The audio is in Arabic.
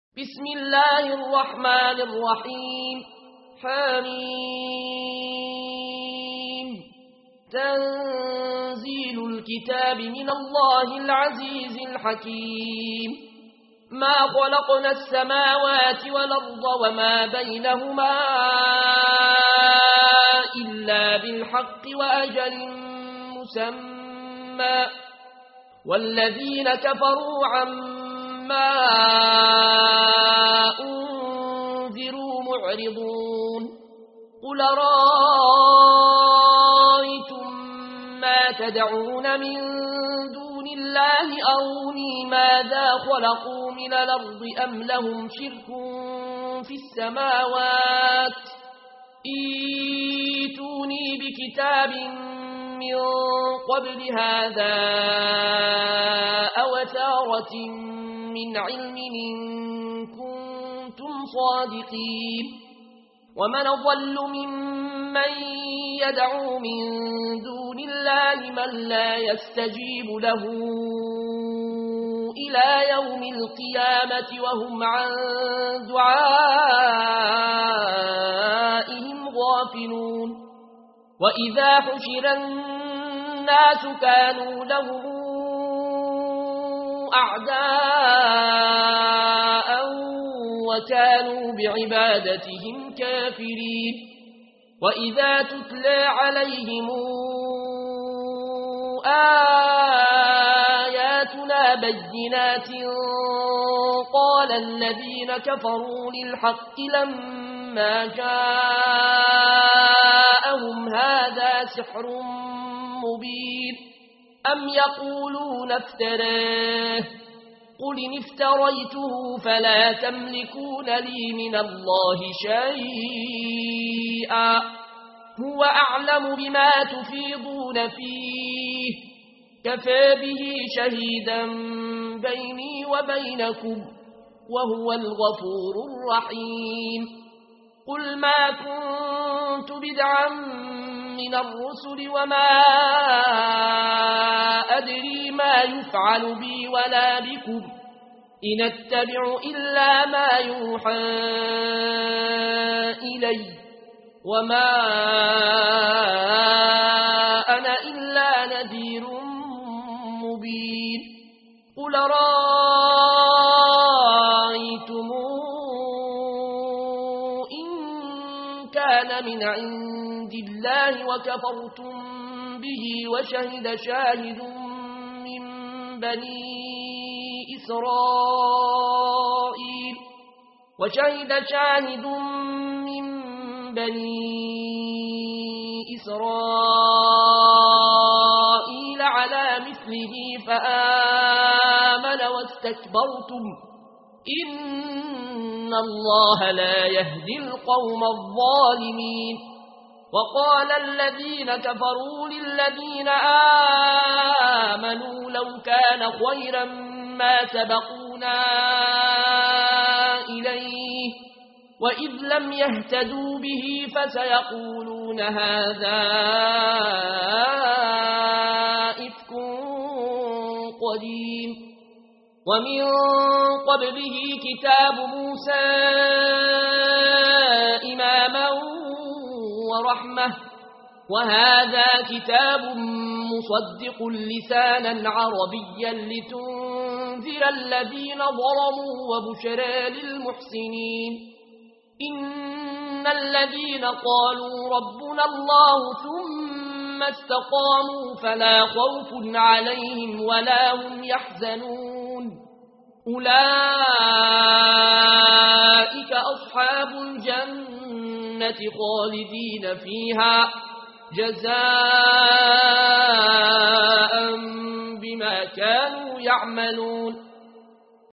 بسم الله الرحمن الرحيم حميم تنزيل الكتاب من الله العزيز الحكيم ما خلقنا السماوات والأرض وما بينهما إلا بالحق وأجل مسمى والذين كفروا عما أنذروا معرضون قل رأيتم ما تدعون من دون الله أروني ماذا خلقوا من الأرض أم لهم شرك في السماوات ائتوني بكتاب من قبل هذا أو أثارة من علم إن كنتم صادقين ومن ضل ممن يدعو من دون الله من لا يستجيب له إلى يوم القيامة وهم عن دعائهم غافلون وإذا حشر الناس كانوا لهم أعداء وكانوا بعبادتهم كافرين وإذا تتلى عليهم آياتنا بينات قال الذين كفروا للحق لما جاءهم هذا سحر مبين أم يقولون افتراه قل إن افتريته فلا تملكون لي من الله شيئا هو أعلم بما تفيضون فيه كفى به شهيدا بيني وبينكم وهو الغفور الرحيم قل ما كنت بدعا من الرسل وما أدري ما يفعل بي ولا بكم إن اتبع إلا ما يوحى إلي وما أنا إلا نذير مبين قل رأيتم إن كان من عند الله وكفرتم به وشهد شاهد من بني إسرائيل على مثله فآمن واستكبرتم إن الله لا يهدي القوم الظالمين وقال الذين كفروا للذين آمنوا لو كان خيرا ما سبقونا إليه وإذ لم يهتدوا به فسيقولون هذا إفك قديم ومن قبله كتاب موسى إماما ورحمة وهذا كتاب مصدق لسانا عربيا لتنذر الذين ظلموا وبشرى للمحسنين إن الذين قالوا ربنا الله ثم استقاموا فلا خوف عليهم ولا هم يحزنون أولئك أصحاب الجنة خالدين فيها جزاء بما كانوا يعملون